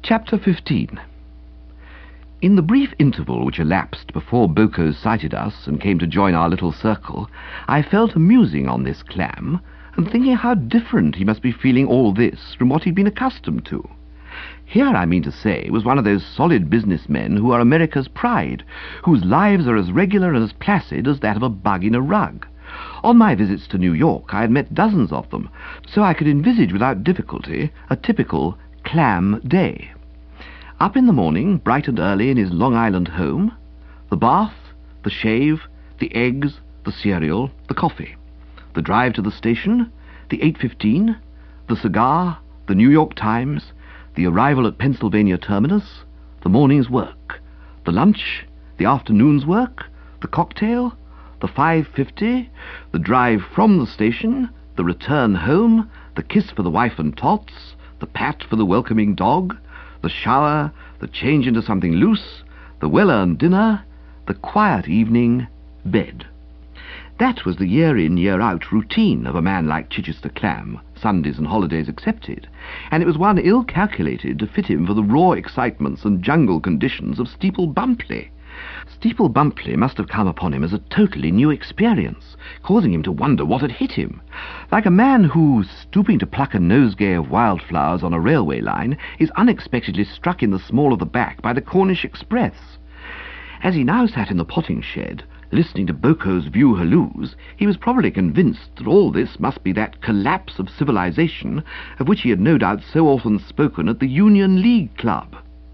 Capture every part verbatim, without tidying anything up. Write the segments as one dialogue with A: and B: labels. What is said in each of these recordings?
A: Chapter fifteen. In the brief interval which elapsed before Boko sighted us and came to join our little circle, I fell to musing on this clam, and thinking how different he must be feeling all this from what he'd been accustomed to. Here, I mean to say, was one of those solid businessmen who are America's pride, whose lives are as regular and as placid as that of a bug in a rug. On my visits to New York I had met dozens of them, so I could envisage without difficulty a typical clam day. Up in the morning, bright and early in his Long Island home, the bath, the shave, the eggs, the cereal, the coffee, the drive to the station, the eight fifteen, the cigar, the New York Times, the arrival at Pennsylvania terminus, the morning's work, the lunch, the afternoon's work, the cocktail, the five fifty, the drive from the station, the return home, the kiss for the wife and tots, the pat for the welcoming dog, the shower, the change into something loose, the well-earned dinner, the quiet evening, bed. That was the year-in, year-out routine of a man like Chichester Clam, Sundays and holidays excepted, and it was one ill-calculated to fit him for the raw excitements and jungle conditions of Steeple Bumpley. Steeple Bumpley must have come upon him as a totally new experience, causing him to wonder what had hit him, like a man who, stooping to pluck a nosegay of wildflowers on a railway line, is unexpectedly struck in the small of the back by the Cornish Express. As he now sat in the potting shed, listening to Boko's view halloos, he was probably convinced that all this must be that collapse of civilization of which he had no doubt so often spoken at the Union League Club.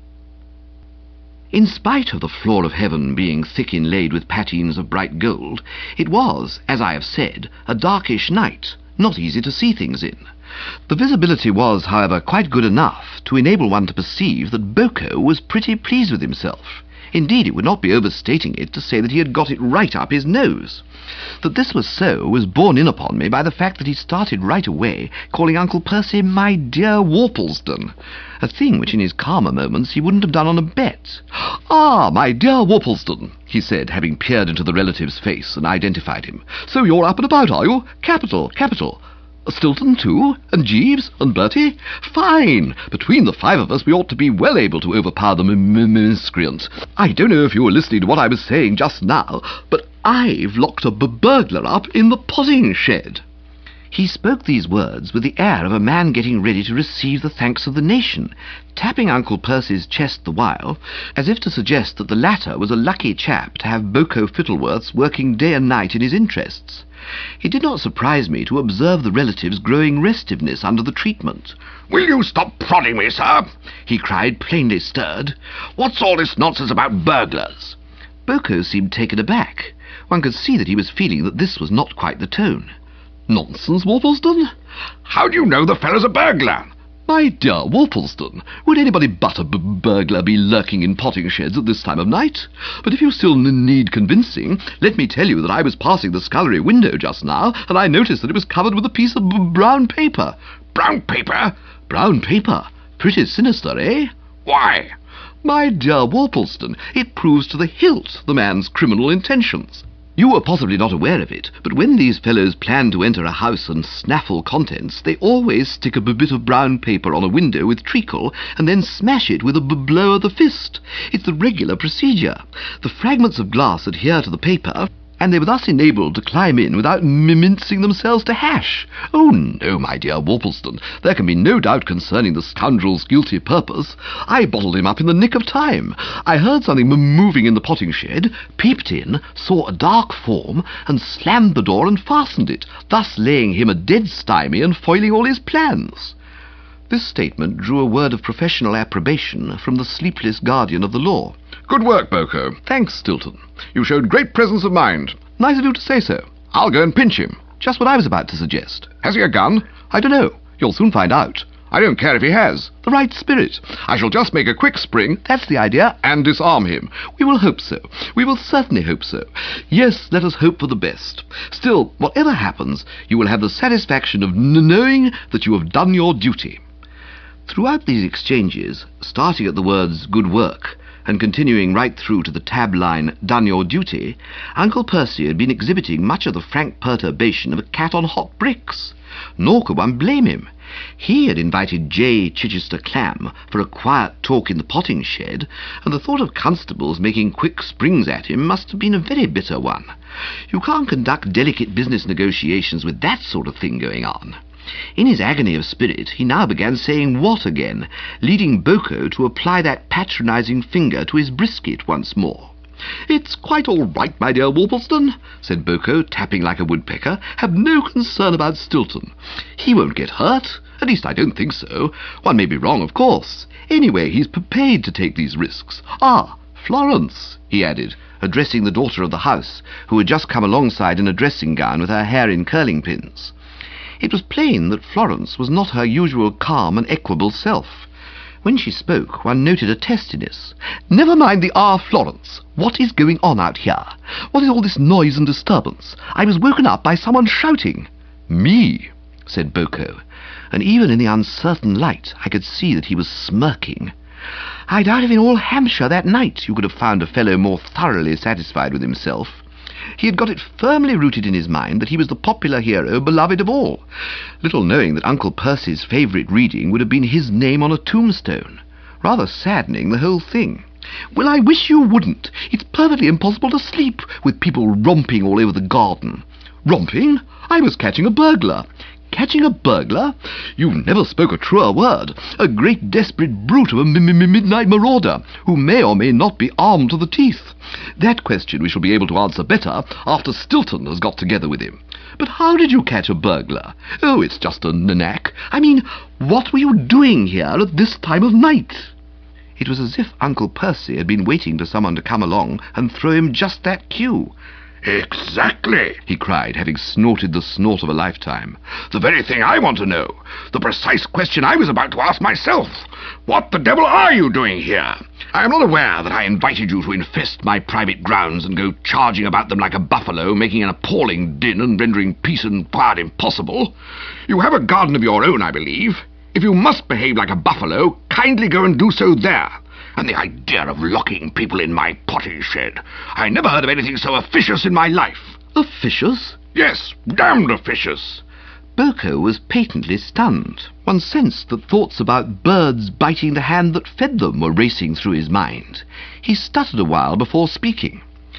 A: In spite of the floor of heaven being thick inlaid with patines of bright gold, it was, as I have said, a darkish night, not easy to see things in. The visibility was, however, quite good enough to enable one to perceive that Boko was pretty pleased with himself. Indeed, it would not be overstating it to say that he had got it right up his nose. That this was so was borne in upon me by the fact that he started right away calling Uncle Percy my dear Worplesdon, a thing which in his calmer moments he wouldn't have done on a bet. "Ah, my dear Worplesdon," he said, having peered into the relative's face and identified him. "So you're up and about, are you? Capital, capital. Stilton, too? And Jeeves? And Bertie? Fine! Between the five of us we ought to be well able to overpower the m- miscreant. I don't know if you were listening to what I was saying just now, but I've locked a b- burglar up in the potting shed." He spoke these words with the air of a man getting ready to receive the thanks of the nation, tapping Uncle Percy's chest the while, as if to suggest that the latter was a lucky chap to have Boko Fittleworths working day and night in his interests. It did not surprise me to observe the relative's growing restiveness under the treatment. "Will you stop prodding me, sir?" he cried, plainly stirred. "What's all this nonsense about burglars?" Boko seemed taken aback. One could see that he was feeling that this was not quite the tone. "Nonsense, Worplesdon? How do you know the fellow's a burglar?" "My dear Worplesdon, would anybody but a b- burglar be lurking in potting sheds at this time of night? But if you still n- need convincing, let me tell you that I was passing the scullery window just now, and I noticed that it was covered with a piece of b- brown paper." "Brown paper?" "Brown paper. Pretty sinister, eh?" "Why?" "My dear Worplesdon, it proves to the hilt the man's criminal intentions. You were possibly not aware of it, but when these fellows plan to enter a house and snaffle contents, they always stick a b- bit of brown paper on a window with treacle, and then smash it with a b- blow of the fist. It's the regular procedure. The fragments of glass adhere to the paper, and they were thus enabled to climb in without m- mincing themselves to hash. Oh no, my dear Worplesdon, there can be no doubt concerning the scoundrel's guilty purpose. I bottled him up in the nick of time. I heard something m- moving in the potting shed, peeped in, saw a dark form, and slammed the door and fastened it, thus laying him a dead stymie and foiling all his plans." This statement drew a word of professional approbation from the sleepless guardian of the law. "Good work, Boko." "Thanks, Stilton. You showed great presence of mind." "Nice of you to say so." "I'll go and pinch him." "Just what I was about to suggest." "Has he a gun?" "I don't know. You'll soon find out." "I don't care if he has." "The right spirit. I shall just make a quick spring—" "That's the idea." "And disarm him." "We will hope so. We will certainly hope so. Yes, let us hope for the best. Still, whatever happens, you will have the satisfaction of n- knowing that you have done your duty." Throughout these exchanges, starting at the words "good work," and continuing right through to the tab line "done your duty," Uncle Percy had been exhibiting much of the frank perturbation of a cat on hot bricks. Nor could one blame him. He had invited J. Chichester Clam for a quiet talk in the potting shed, and the thought of constables making quick springs at him must have been a very bitter one. You can't conduct delicate business negotiations with that sort of thing going on. In his agony of spirit, he now began saying what again, leading Boko to apply that patronising finger to his brisket once more. "It's quite all right, my dear Worplesdon," said Boko, tapping like a woodpecker. "Have no concern about Stilton. He won't get hurt. At least I don't think so. One may be wrong, of course. Anyway, he's prepared to take these risks. Ah, Florence," he added, addressing the daughter of the house, who had just come alongside in a dressing gown with her hair in curling pins. It was plain that Florence was not her usual calm and equable self. When she spoke, one noted a testiness. "Never mind the ah, Florence. What is going on out here? What is all this noise and disturbance? I was woken up by someone shouting." "Me," said Boko, and even in the uncertain light I could see that he was smirking. I doubt if in all Hampshire that night you could have found a fellow more thoroughly satisfied with himself. He had got it firmly rooted in his mind that he was the popular hero, beloved of all, little knowing that Uncle Percy's favourite reading would have been his name on a tombstone. Rather saddening, the whole thing. "Well, I wish you wouldn't. It's perfectly impossible to sleep, with people romping all over the garden." "Romping? I was catching a burglar." "Catching a burglar? You never spoke a truer word. A great desperate brute of a m m midnight marauder, who may or may not be armed to the teeth. That question we shall be able to answer better after Stilton has got together with him. But how did you catch a burglar? Oh, it's just a knack. I mean, what were you doing here at this time of night?" It was as if Uncle Percy had been waiting for someone to come along and throw him just that cue.
B: "Exactly," he cried, having snorted the snort of a lifetime. "The very thing I want to know. The precise question I was about to ask myself. What the devil are you doing here? I am not aware that I invited you to infest my private grounds and go charging about them like a buffalo, making an appalling din and rendering peace and quiet impossible. You have a garden of your own, I believe. If you must behave like a buffalo, kindly go and do so there. And the idea of locking people in my potting shed. I never heard of anything so officious in my life."
A: "Officious?"
B: "Yes, damned officious."
A: Boko was patently stunned. One sensed that thoughts about birds biting the hand that fed them were racing through his mind. He stuttered a while before speaking.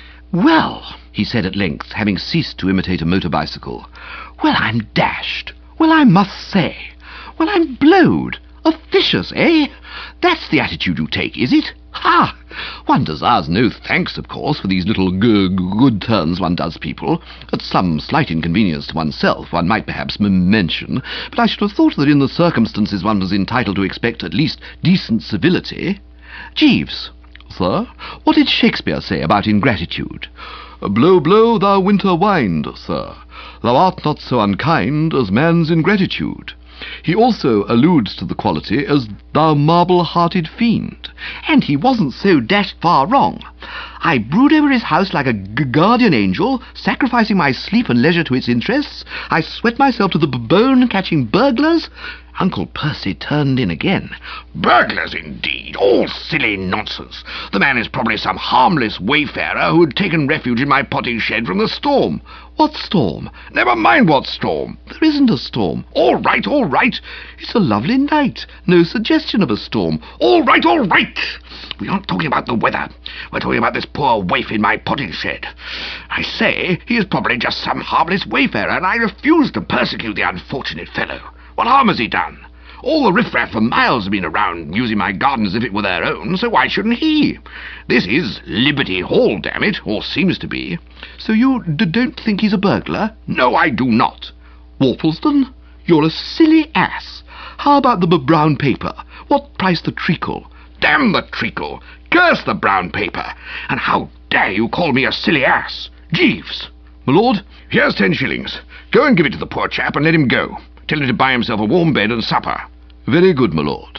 A: "Well," he said at length, having ceased to imitate a motor bicycle. "Well, I'm dashed. Well, I must say. Well, I'm blowed. Officious, eh? That's the attitude you take, is it? Ha! One desires no thanks, of course, for these little g good turns one does people. At some slight inconvenience to oneself, one might perhaps m mention, but I should have thought that in the circumstances one was entitled to expect at least decent civility. Jeeves." "Sir? What did Shakespeare say about ingratitude?" "Blow, blow, thou winter wind, sir. Thou art not so unkind as man's ingratitude. He also alludes to the quality as thou marble-hearted fiend." And he wasn't so dashed far wrong. I brood over his house like a g guardian angel, sacrificing my sleep and leisure to its interests. I sweat myself to the b bone catching burglars. Uncle Percy turned in again.
B: "Burglars, indeed! All silly nonsense. The man is probably some harmless wayfarer who had taken refuge in my potting shed from the storm."
A: "What storm?"
B: "Never mind what storm."
A: "There isn't a storm."
B: "All right, all right."
A: "It's a lovely night. No suggestion of a storm."
B: "All right, all right. We aren't talking about the weather. We're talking about this poor waif in my potting shed. I say, he is probably just some harmless wayfarer, and I refuse to persecute the unfortunate fellow. What harm has he done? All the riffraff for miles have been around using my garden as if it were their own, so why shouldn't he? This is Liberty Hall, damn it, or seems to be."
A: "So you d don't think he's a burglar?"
B: "No, I do not."
A: "Worplesdon, you're a silly ass. How about the b brown paper? What price the treacle?"
B: "Damn the treacle! Curse the brown paper! And how dare you call me a silly ass? Jeeves!"
A: "My lord?"
B: "Here's ten shillings. Go and give it to the poor chap and let him go. Tell him to buy himself a warm bed and supper."
A: "Very good, my lord."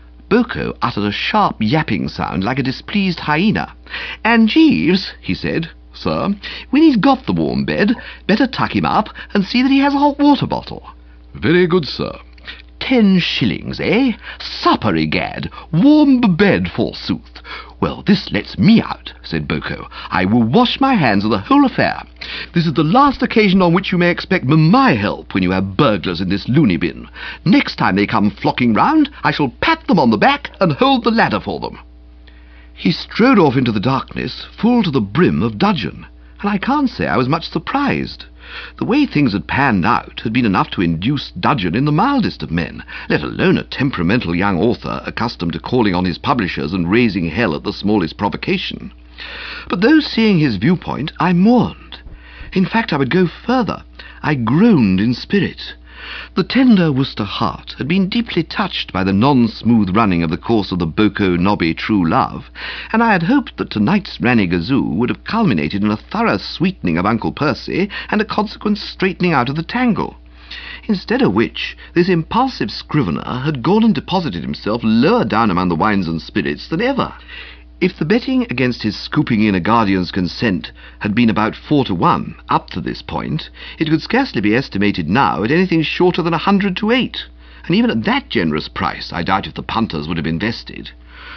A: Boko uttered a sharp yapping sound like a displeased hyena. "And Jeeves," he said, "sir, when he's got the warm bed, better tuck him up and see that he has a hot water bottle."
B: "Very good, sir."
A: Ten shillings, eh? Supper, egad! Warm bed, forsooth! "Well, this lets me out," said Boko. "I will wash my hands of the whole affair. This is the last occasion on which you may expect my help when you have burglars in this loony bin. Next time they come flocking round, I shall pat them on the back and hold the ladder for them." He strode off into the darkness, full to the brim of dudgeon, and I can't say I was much surprised. The way things had panned out had been enough to induce dudgeon in the mildest of men, let alone a temperamental young author accustomed to calling on his publishers and raising hell at the smallest provocation. But though seeing his viewpoint, I mourned. In fact, I would go further. I groaned in spirit. The tender Worcester heart had been deeply touched by the non-smooth running of the course of the Boko-Nobby true love, and I had hoped that tonight's Ranny-Gazoo would have culminated in a thorough sweetening of Uncle Percy and a consequent straightening out of the tangle. Instead of which, this impulsive scrivener had gone and deposited himself lower down among the wines and spirits than ever. If the betting against his scooping in a guardian's consent had been about four to one up to this point, it could scarcely be estimated now at anything shorter than a hundred to eight, and even at that generous price I doubt if the punters would have invested.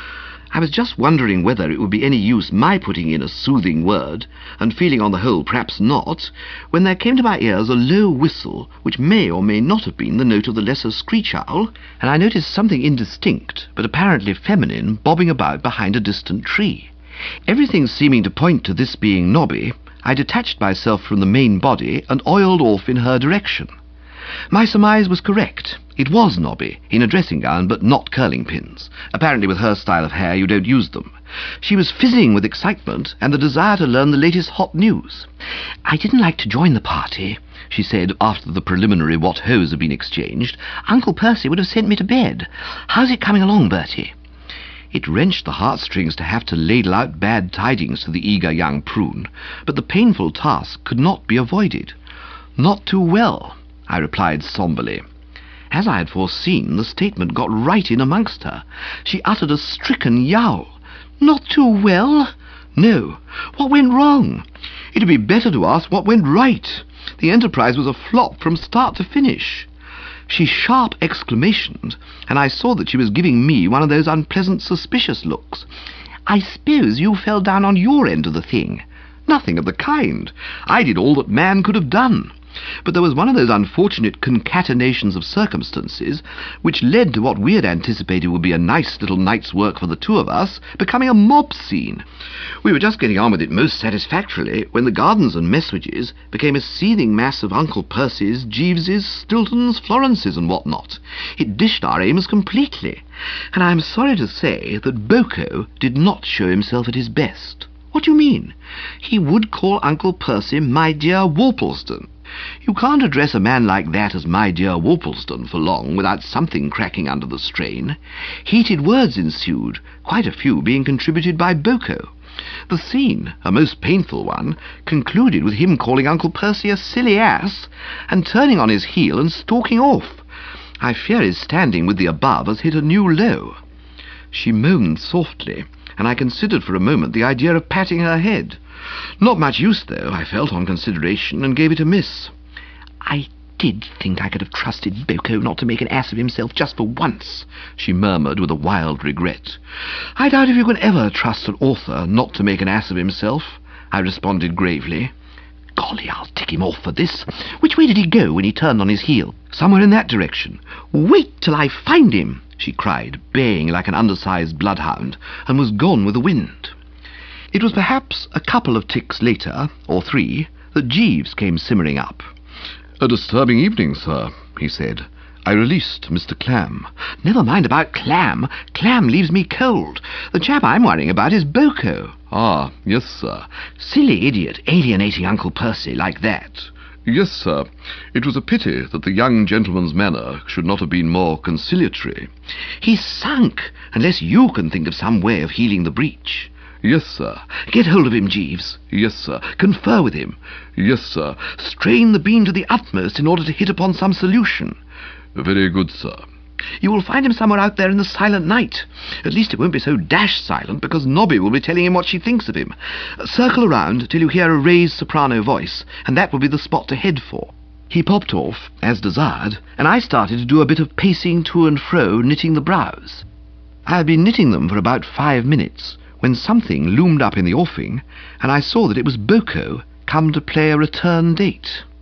A: I was just wondering whether it would be any use my putting in a soothing word, and feeling on the whole perhaps not, when there came to my ears a low whistle, which may or may not have been the note of the lesser screech owl, and I noticed something indistinct, but apparently feminine, bobbing about behind a distant tree. Everything seeming to point to this being Nobby, I detached myself from the main body and oiled off in her direction. My surmise was correct. It was Nobby, in a dressing gown, but not curling pins. Apparently with her style of hair you don't use them. She was fizzing with excitement and the desire to learn the latest hot news. "I didn't like to join the party," she said after the preliminary what-hos had been exchanged. "Uncle Percy would have sent me to bed. How's it coming along, Bertie?" It wrenched the heartstrings to have to ladle out bad tidings to the eager young prune, but the painful task could not be avoided. "Not too well," I replied somberly. As I had foreseen, the statement got right in amongst her. She uttered a stricken yowl. "Not too well?" "No. What went wrong?" "It'd be better to ask what went right. The enterprise was a flop from start to finish." She sharp exclamationed, and I saw that she was giving me one of those unpleasant suspicious looks. "I suppose you fell down on your end of the thing." "Nothing of the kind. I did all that man could have done. But there was one of those unfortunate concatenations of circumstances which led to what we had anticipated would be a nice little night's work for the two of us, becoming a mob scene. We were just getting on with it most satisfactorily when the gardens and Messuages became a seething mass of Uncle Percy's, Jeeveses, Stiltons, Florences, and what not. It dished our aims completely, and I am sorry to say that Boko did not show himself at his best. "What do you mean?" "He would call Uncle Percy my dear Worplesdon. You can't address a man like that as my dear Worplesdon for long without something cracking under the strain. Heated words ensued, quite a few being contributed by Boko. The scene, a most painful one, concluded with him calling Uncle Percy a silly ass, and turning on his heel and stalking off. I fear his standing with the above has hit a new low." She moaned softly, and I considered for a moment the idea of patting her head. Not much use, though, I felt on consideration, and gave it a miss. "I did think I could have trusted Boko not to make an ass of himself just for once," she murmured with a wild regret. "I doubt if you can ever trust an author not to make an ass of himself," I responded gravely. "Golly, I'll tick him off for this. Which way did he go when he turned on his heel?" "Somewhere in that direction." "Wait till I find him," she cried, baying like an undersized bloodhound, and was gone with the wind. It was perhaps a couple of ticks later, or three, that Jeeves came simmering up. "A disturbing evening, sir," he said. "I released Mister Clam." "Never mind about Clam. Clam leaves me cold. The chap I'm worrying about is Boko."
B: "Ah, yes, sir."
A: "Silly idiot, alienating Uncle Percy like that."
B: "Yes, sir. It was a pity that the young gentleman's manner should not have been more conciliatory."
A: "He's sunk, unless you can think of some way of healing the breach."
B: "Yes, sir."
A: "Get hold of him, Jeeves."
B: "Yes, sir."
A: "Confer with him."
B: "Yes, sir."
A: "Strain the bean to the utmost in order to hit upon some solution."
B: "Very good, sir."
A: "You will find him somewhere out there in the silent night. At least it won't be so dash silent, because Nobby will be telling him what she thinks of him. Circle around till you hear a raised soprano voice, and that will be the spot to head for." He popped off, as desired, and I started to do a bit of pacing to and fro, knitting the brows. I had been knitting them for about five minutes, when something loomed up in the offing, and I saw that it was Boko come to play a return date.